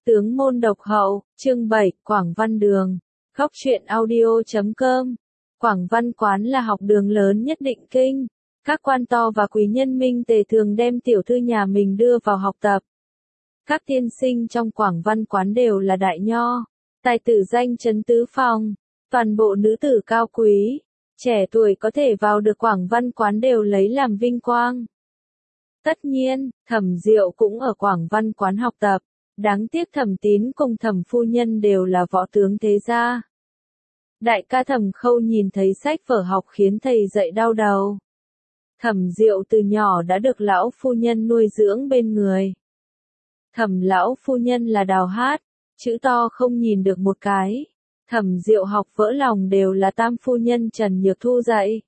Tướng môn độc hậu, chương 7, Quảng Văn Đường. Góc truyện audio.com. Quảng Văn Quán là học đường lớn nhất Định Kinh. Các quan to và quý nhân minh tề thường đem tiểu thư nhà mình đưa vào học tập. Các tiên sinh trong Quảng Văn Quán đều là đại nho, tài tử danh chấn tứ phòng, toàn bộ nữ tử cao quý, trẻ tuổi có thể vào được Quảng Văn Quán đều lấy làm vinh quang. Tất nhiên, Thẩm Diệu cũng ở Quảng Văn Quán học tập. Đáng tiếc Thẩm Tín cùng Thẩm phu nhân đều là võ tướng thế gia. Đại ca Thẩm Khâu nhìn thấy sách vở học khiến thầy dạy đau đầu. Thẩm Diệu từ nhỏ đã được lão phu nhân nuôi dưỡng bên người. Thẩm lão phu nhân là đào hát, chữ to không nhìn được một cái. Thẩm Diệu học vỡ lòng đều là tam phu nhân Trần Nhược Thu dạy.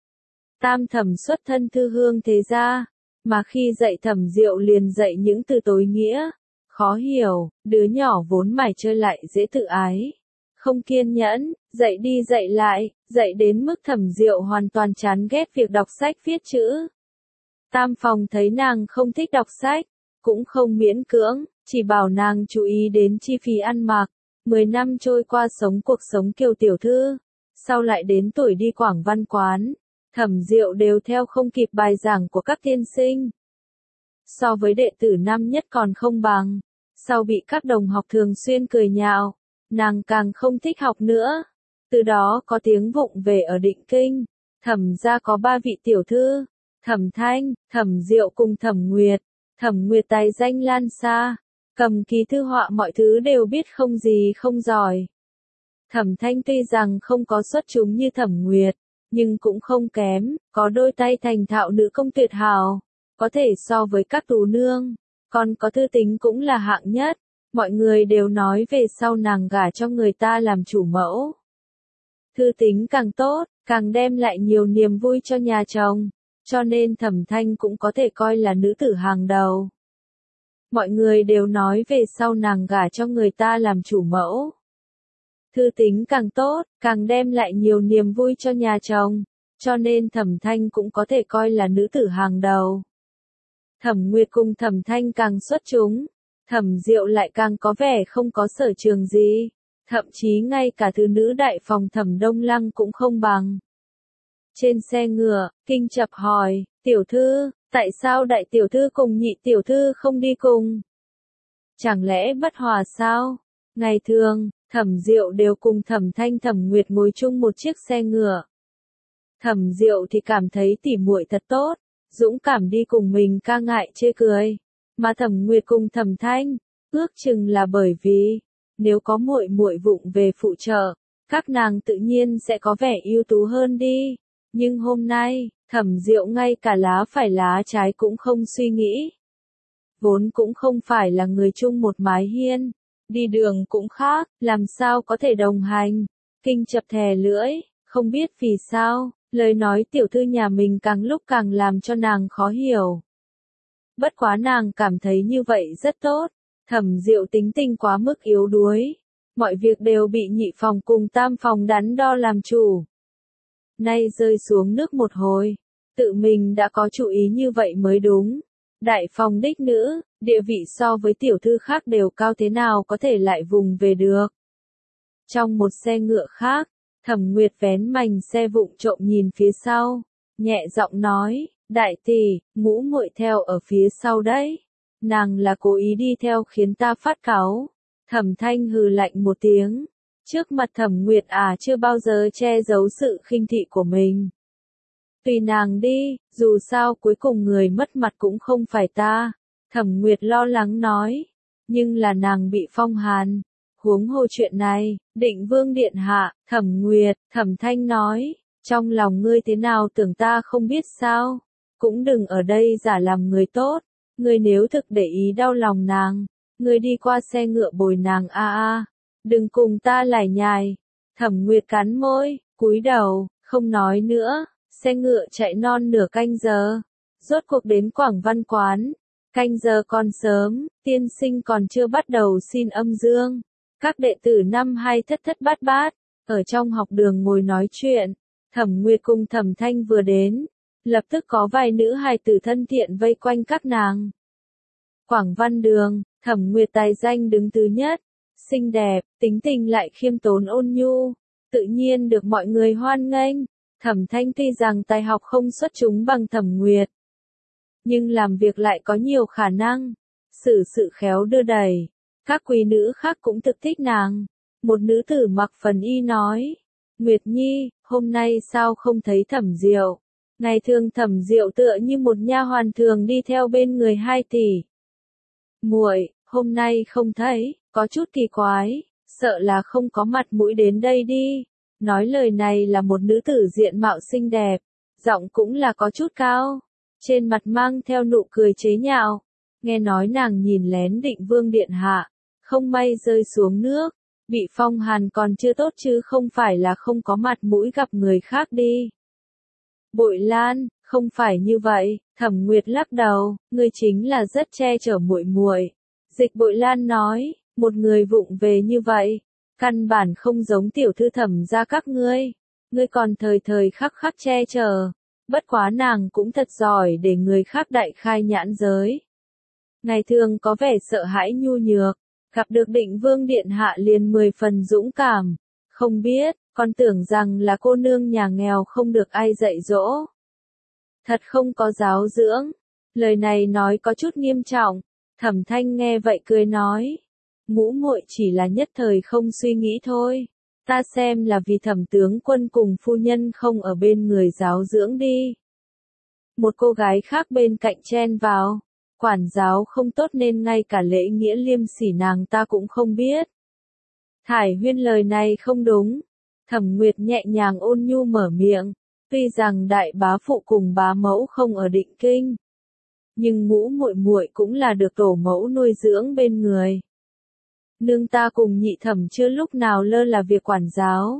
Tam thẩm xuất thân thư hương thế gia, mà khi dạy Thẩm Diệu liền dạy những từ tối nghĩa, khó hiểu, đứa nhỏ vốn mải chơi lại dễ tự ái, không kiên nhẫn, dạy đi dạy lại, dạy đến mức Thẩm Diệu hoàn toàn chán ghét việc đọc sách viết chữ. Tam phòng thấy nàng không thích đọc sách, cũng không miễn cưỡng, chỉ bảo nàng chú ý đến chi phí ăn mặc. 10 năm trôi qua sống cuộc sống kiều tiểu thư, sau lại đến tuổi đi Quảng Văn Quán, Thẩm Diệu đều theo không kịp bài giảng của các tiên sinh. So với đệ tử năm nhất còn không bằng, sau bị các đồng học thường xuyên cười nhạo, nàng càng không thích học nữa. Từ đó có tiếng vụng về ở Định Kinh, Thẩm gia có 3 vị tiểu thư, Thẩm Thanh, Thẩm Diệu cùng Thẩm Nguyệt. Thẩm Nguyệt tài danh lan xa, cầm ký thư họa mọi thứ đều biết không gì không giỏi. Thẩm Thanh tuy rằng không có xuất chúng như Thẩm Nguyệt, nhưng cũng không kém, có đôi tay thành thạo nữ công tuyệt hảo, có thể so với các tú nương, còn có thư tính cũng là hạng nhất. Mọi người đều nói về sau nàng gả cho người ta làm chủ mẫu. Thư tính càng tốt, càng đem lại nhiều niềm vui cho nhà chồng, cho nên Thẩm Thanh cũng có thể coi là nữ tử hàng đầu. Mọi người đều nói về sau nàng gả cho người ta làm chủ mẫu. Thư tính càng tốt, càng đem lại nhiều niềm vui cho nhà chồng, cho nên Thẩm Thanh cũng có thể coi là nữ tử hàng đầu. Thẩm Nguyệt cùng Thẩm Thanh càng xuất chúng, Thẩm Diệu lại càng có vẻ không có sở trường gì, thậm chí ngay cả thứ nữ đại phòng Thẩm Đông Lăng cũng không bằng. Trên xe ngựa, Kinh Chập hỏi, tiểu thư, tại sao đại tiểu thư cùng nhị tiểu thư không đi cùng? Chẳng lẽ bất hòa sao? Ngày thường, Thẩm Diệu đều cùng Thẩm Thanh Thẩm Nguyệt ngồi chung một chiếc xe ngựa. Thẩm Diệu thì cảm thấy tỉ muội thật tốt, dũng cảm đi cùng mình ca ngại chê cười, mà Thẩm Nguyệt cùng Thẩm Thanh, ước chừng là bởi vì, nếu có muội muội vụng về phụ trợ, các nàng tự nhiên sẽ có vẻ ưu tú hơn đi. Nhưng hôm nay, Thẩm Diệu ngay cả lá phải lá trái cũng không suy nghĩ. Vốn cũng không phải là người chung một mái hiên, đi đường cũng khác, làm sao có thể đồng hành. Kinh Chập thè lưỡi, không biết vì sao, lời nói tiểu thư nhà mình càng lúc càng làm cho nàng khó hiểu. Bất quá nàng cảm thấy như vậy rất tốt, Thẩm Diệu tính tình quá mức yếu đuối, mọi việc đều bị nhị phòng cùng tam phòng đắn đo làm chủ. Nay rơi xuống nước một hồi, tự mình đã có chủ ý như vậy mới đúng. Đại phòng đích nữ, địa vị so với tiểu thư khác đều cao thế nào có thể lại vùng về được. Trong một xe ngựa khác, Thẩm Nguyệt vén mành xe vụng trộm nhìn phía sau, nhẹ giọng nói, đại tỷ, ngũ muội theo ở phía sau đấy. Nàng là cố ý đi theo khiến ta phát cáu. Thẩm Thanh hừ lạnh một tiếng. Trước mặt Thẩm Nguyệt chưa bao giờ che giấu sự khinh thị của mình. Tùy nàng đi, dù sao cuối cùng người mất mặt cũng không phải ta. Thẩm Nguyệt lo lắng nói. Nhưng là nàng bị phong hàn. Huống hồ chuyện này, Định Vương điện hạ, Thẩm Nguyệt, Thẩm Thanh nói. Trong lòng ngươi thế nào tưởng ta không biết sao. Cũng đừng ở đây giả làm người tốt. Ngươi nếu thực để ý đau lòng nàng, ngươi đi qua xe ngựa bồi nàng đừng cùng ta lải nhải. Thẩm Nguyệt cắn môi, cúi đầu, không nói nữa. Xe ngựa chạy non nửa canh giờ, rốt cuộc đến Quảng Văn Quán. Canh giờ còn sớm, tiên sinh còn chưa bắt đầu xin âm dương. Các đệ tử năm hai thất thất bát bát, ở trong học đường ngồi nói chuyện. Thẩm Nguyệt cùng Thẩm Thanh vừa đến, lập tức có vài nữ hài tử thân thiện vây quanh các nàng. Quảng Văn Đường, Thẩm Nguyệt tài danh đứng thứ nhất, xinh đẹp, tính tình lại khiêm tốn ôn nhu, tự nhiên được mọi người hoan nghênh. Thẩm Thanh tuy rằng tài học không xuất chúng bằng Thẩm Nguyệt, nhưng làm việc lại có nhiều khả năng, xử sự khéo đưa đẩy. Các quý nữ khác cũng thực thích nàng. Một nữ tử mặc phần y nói, Nguyệt Nhi, hôm nay sao không thấy Thẩm Diệu? Ngày thường Thẩm Diệu tựa như một nha hoàn thường đi theo bên người 2 tỷ muội, hôm nay không thấy, có chút kỳ quái, sợ là không có mặt mũi đến đây đi. Nói lời này là một nữ tử diện mạo xinh đẹp, giọng cũng là có chút cao, trên mặt mang theo nụ cười chế nhạo. Nghe nói nàng nhìn lén Định Vương điện hạ, không may rơi xuống nước, bị phong hàn còn chưa tốt chứ không phải là không có mặt mũi gặp người khác đi. Bội Lan, không phải như vậy, Thẩm Nguyệt lắc đầu, ngươi chính là rất che chở muội muội. Dịch Bội Lan nói, một người vụng về như vậy, căn bản không giống tiểu thư Thẩm gia các ngươi còn thời thời khắc khắc che chở, bất quá nàng cũng thật giỏi để người khác đại khai nhãn giới. Ngày thường có vẻ sợ hãi nhu nhược, gặp được Định Vương điện hạ liền 10 phần dũng cảm, không biết, còn tưởng rằng là cô nương nhà nghèo không được ai dạy dỗ. Thật không có giáo dưỡng. Lời này nói có chút nghiêm trọng. Thẩm Thanh nghe vậy cười nói, ngũ muội chỉ là nhất thời không suy nghĩ thôi. Ta xem là vì Thẩm tướng quân cùng phu nhân không ở bên người giáo dưỡng đi. Một cô gái khác bên cạnh chen vào, quản giáo không tốt nên ngay cả lễ nghĩa liêm sỉ nàng ta cũng không biết. Thải Huyên lời này không đúng. Thẩm Nguyệt nhẹ nhàng ôn nhu mở miệng, tuy rằng đại bá phụ cùng bá mẫu không ở Định Kinh, nhưng ngũ muội muội cũng là được tổ mẫu nuôi dưỡng bên người. Nương ta cùng nhị thẩm chưa lúc nào lơ là việc quản giáo.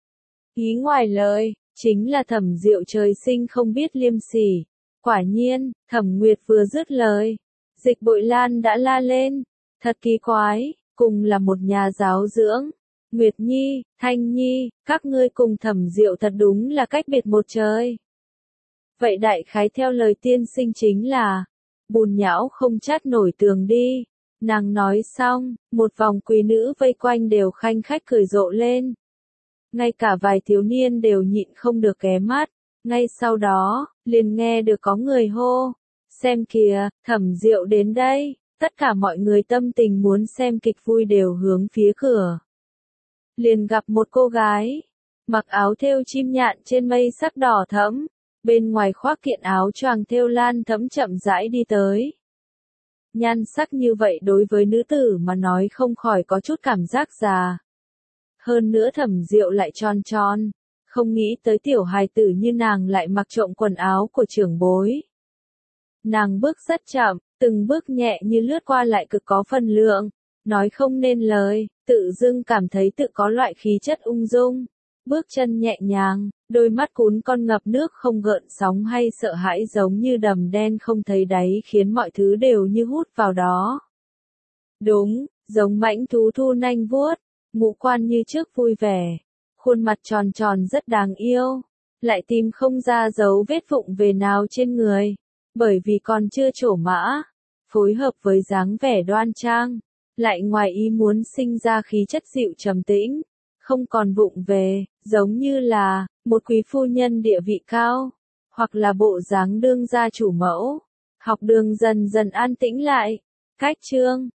Ý ngoài lời, chính là Thẩm Diệu trời sinh không biết liêm sỉ. Quả nhiên, Thẩm Nguyệt vừa dứt lời, Dịch Bội Lan đã la lên, thật kỳ quái, cùng là một nhà giáo dưỡng. Nguyệt Nhi, Thanh Nhi, các ngươi cùng Thẩm Diệu thật đúng là cách biệt một trời. Vậy đại khái theo lời tiên sinh chính là, bùn nhão không chát nổi tường đi. Nàng nói xong, một vòng quý nữ vây quanh đều khanh khách cười rộ lên. Ngay cả vài thiếu niên đều nhịn không được ghé mắt. Ngay sau đó, liền nghe được có người hô, xem kìa, Thẩm Diệu đến đây. Tất cả mọi người tâm tình muốn xem kịch vui đều hướng phía cửa. Liền gặp một cô gái, mặc áo thêu chim nhạn trên mây sắc đỏ thẫm, bên ngoài khoác kiện áo choàng thêu lan thẫm chậm rãi đi tới. Nhan sắc như vậy đối với nữ tử mà nói không khỏi có chút cảm giác già. Hơn nữa Thẩm Diệu lại tròn tròn, không nghĩ tới tiểu hài tử như nàng lại mặc trộm quần áo của trưởng bối. Nàng bước rất chậm, từng bước nhẹ như lướt qua lại cực có phần lượng, nói không nên lời, tự dưng cảm thấy tự có loại khí chất ung dung. Bước chân nhẹ nhàng, đôi mắt cún con ngập nước không gợn sóng hay sợ hãi giống như đầm đen không thấy đáy khiến mọi thứ đều như hút vào đó. Đúng, giống mãnh thú thu nanh vuốt, ngũ quan như trước vui vẻ, khuôn mặt tròn tròn rất đáng yêu, lại tìm không ra dấu vết vụng về nào trên người, bởi vì còn chưa trổ mã, phối hợp với dáng vẻ đoan trang, lại ngoài ý muốn sinh ra khí chất dịu trầm tĩnh. Không còn vụng về, giống như là một quý phu nhân địa vị cao, hoặc là bộ dáng đương gia chủ mẫu. Học đường dần dần an tĩnh lại. Cách chương